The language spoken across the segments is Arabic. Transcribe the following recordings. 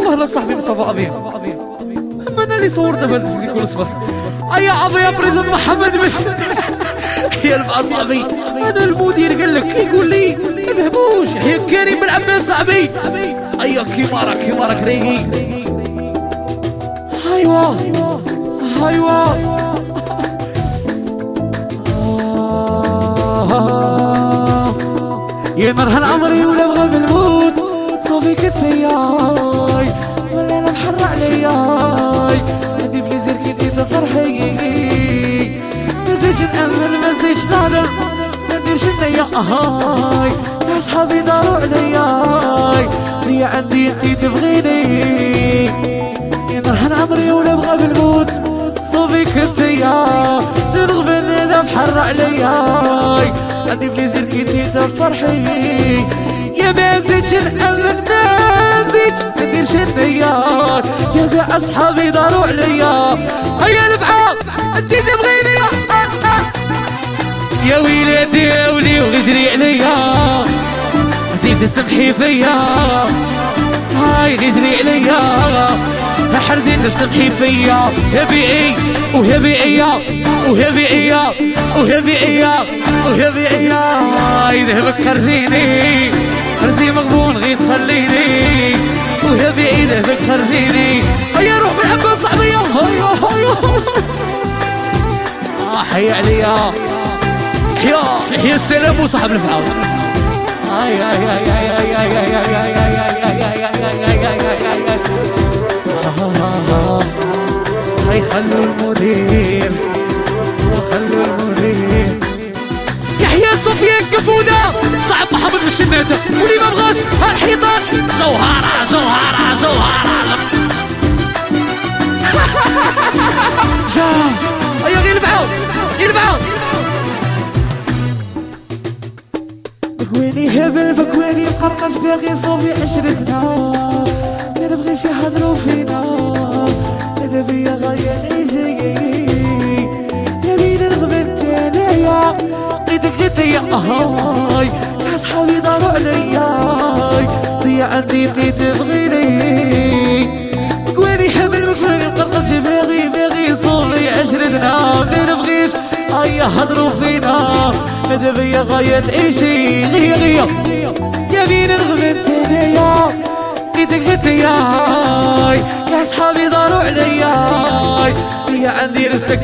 والله لا صاحبي مصطفى ابي انا اللي صورته بهذا كل اصبر يا ابي يا بريزيدنت محمد مش يا صاحبي انا المدير قال لك يقول لي ما تهبوش يا كريم بن عباس صاحبي ايوا كيمارك ريقي ايوا يا مرهن عمري ولا بغى بالموت صافي كتياي ولا انا محر علياي عندي بليزير كي فرحي مازيش نأمن مازيش نعلم ما نديرش النية هاي يا صحابي داروا علياي هي عندي انتي تبغيني يا مرهن عمري ولا بغى بالموت صافي كتياي نرغب اني انا محر علياي عندي بليزير كي فرحي يا مازيتش نأمن مازيتش منديرش النيات يا كاع اصحابي داروا عليا هيا البعاض انتي تبغيني يا ويلي يا ولي وغجري عليا زيد تسمحي فيا هاي غجري عليا حرزين تسمحي فيا يا بيئي ويا بيئيا ويا بيئيا ويا بيئيا ويا بيئيا يذهبك خرجيني خرجي مغبون غير تخليني ويا بيئي يذهبك خرجيني هيا روح بالعباس صاحبي هيا حي عليا حيا السلام وصاحب الفعال هاي خلوا المدير يحيى صفيان كفودة صعب محمد بالشناتة ولي ما بغاش هالحيطان جوهرة جا هيا غير البعاض بكويني هبل بكويني مقرقش باغي صوفي عشرتنا ما نبغيش يحضروا فينا انا بيا غاية نيجي يا بين الغبت انايا قيدك غدية هاي يا صحابي داروا عليا ضيع عندي انتي تبغيني بكويني هبل بكويني مقرقش باغي صوفي عشرتنا ما نبغيش هيا هضروا فينا ماذا بيا غاية ايشي غيا يا بين الغبت انايا قيدك غدياي يا صحابي داروا علياي هي عندي رزقك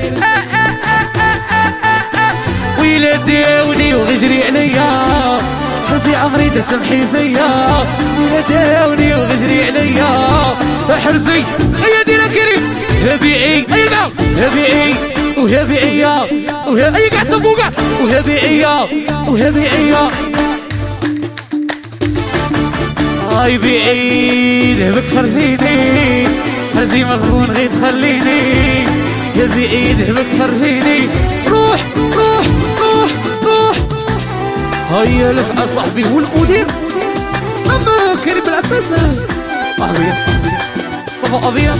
ويلادي ولي وغجري عليا حرزي عمري تسمحي فيا ويلادي ولي وغجري عليا حرزي هيا دينا كريم هبيعي اي نعم هبيعي وهبيعيا اي قاعد تبوقع وهبيعيا هاي بعيد بك خرجيني هرزي مغبون غير تخليني يا بعيد بك خرجيني روح هيا لفعة صاحبي هو المدير اما كريم العباس صاحبي صفا ابيض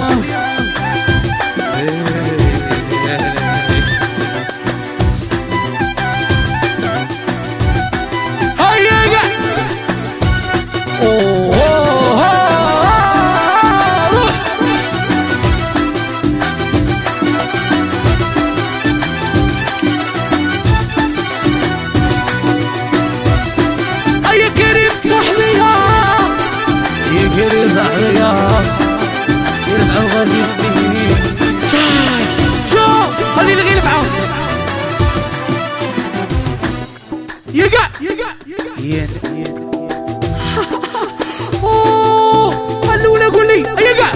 يقع خلونا قول لي يقع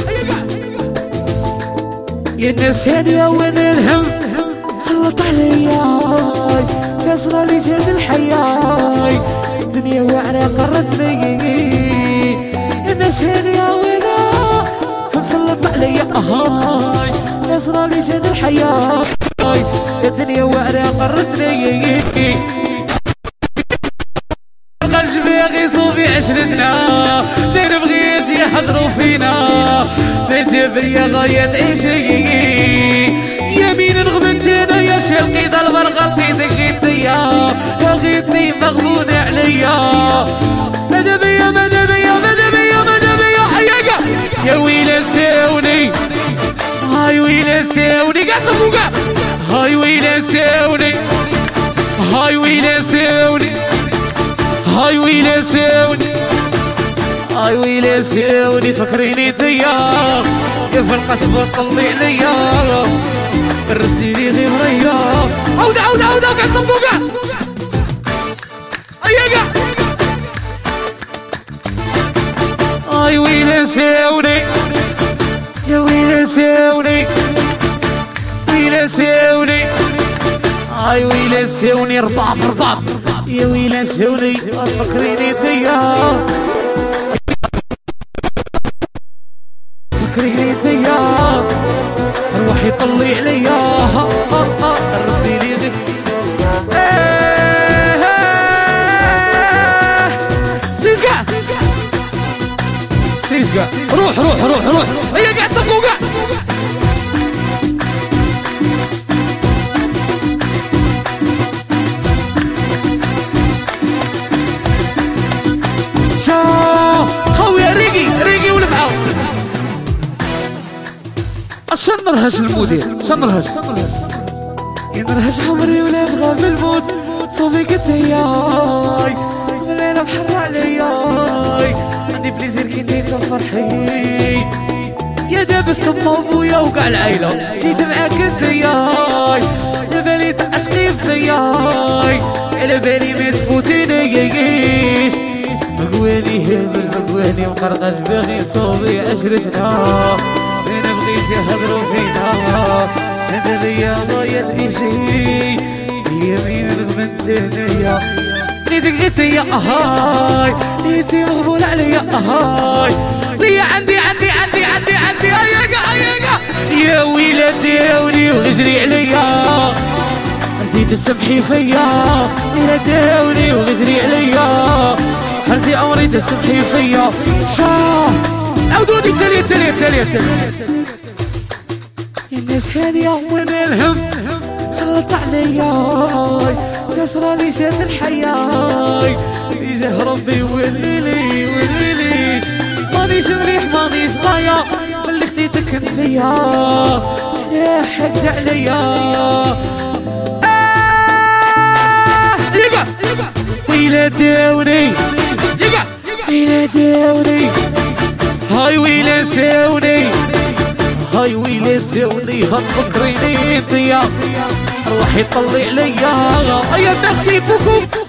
يا الناس هادية وين الهم سلط عليا كسرة لي جاد الحياة الدنيا واعرة قرتني يا الناس هادية وين مسلط عليا كسرة لي جاد الحياة الدنيا واعرة قرتني قلبي يغيصوا في عشرتنا زين بغيت يحضروا فينا بنتي بيا غاية عيشي يمين نغبنت انا يا شلقي ذا البرغة لقيتك غيتيا يا غيتي مغبون عليا ماذا بيا حياك يا ويلي ساوني هاي ويلي ساوني قاعد صفوقة هاي ويلي ساوني هاي ويلي ساوني هاي ويلي ساوني هاي ويلي ساوني فكريني ديا كيف القصب طلي عليا الرسلي غير مريا عودة عودة عودة قاعد صفوقة ايا هاي ويلي ساوني يا ويلي ساوني ويلي ساوني هاي ويلي ساوني رباب رباب يا ويلي ساوني فكريني ديا فكريني ديا روحي طلي عليا الرسلي لي غير سيزقع سيزقع روح روح روح روح هيا قاعد صفوقع خويا ريقي ولفعه عشان نرهش المدير عشان نرهش ينرهش عمري ولا يبغى بالموت صوفي قلت ياي الليلة بحر علياي عندي بليزير كي ندير فرحي يا داب السما وفويا وقع العيلة جيت معاك انت ياي لبالي تعشقي فياي على بالي ما تفوتينيش مقواني هبل مقواني مقرقش باغي صوبي عشرتنا فين بغيت يهضروا فينا هذا ليا ضايع شي يمين من ثانية نيتك قلت يا هاي نيتي مغبول عليا هاي ليا عندي يا ويلي داوني وغزري عليا نسيت تسمحي فيا يا داوني وغزري عليا هرزي عمري تسمحي فيا شاه عودوني تالي الناس هانية وين الهم سلط عليا كسرالي شاد الحياة يجاه ربي وليلي مانيش مليح مانيش ضايع واللي خديتك انتيا يا حد عليا ويلي داوني ويلي داوني هاي ويلي ساوني هاي ويلي ساوني هتفكريني انتيا روحي طلي عليا ايا ميرسي بوكو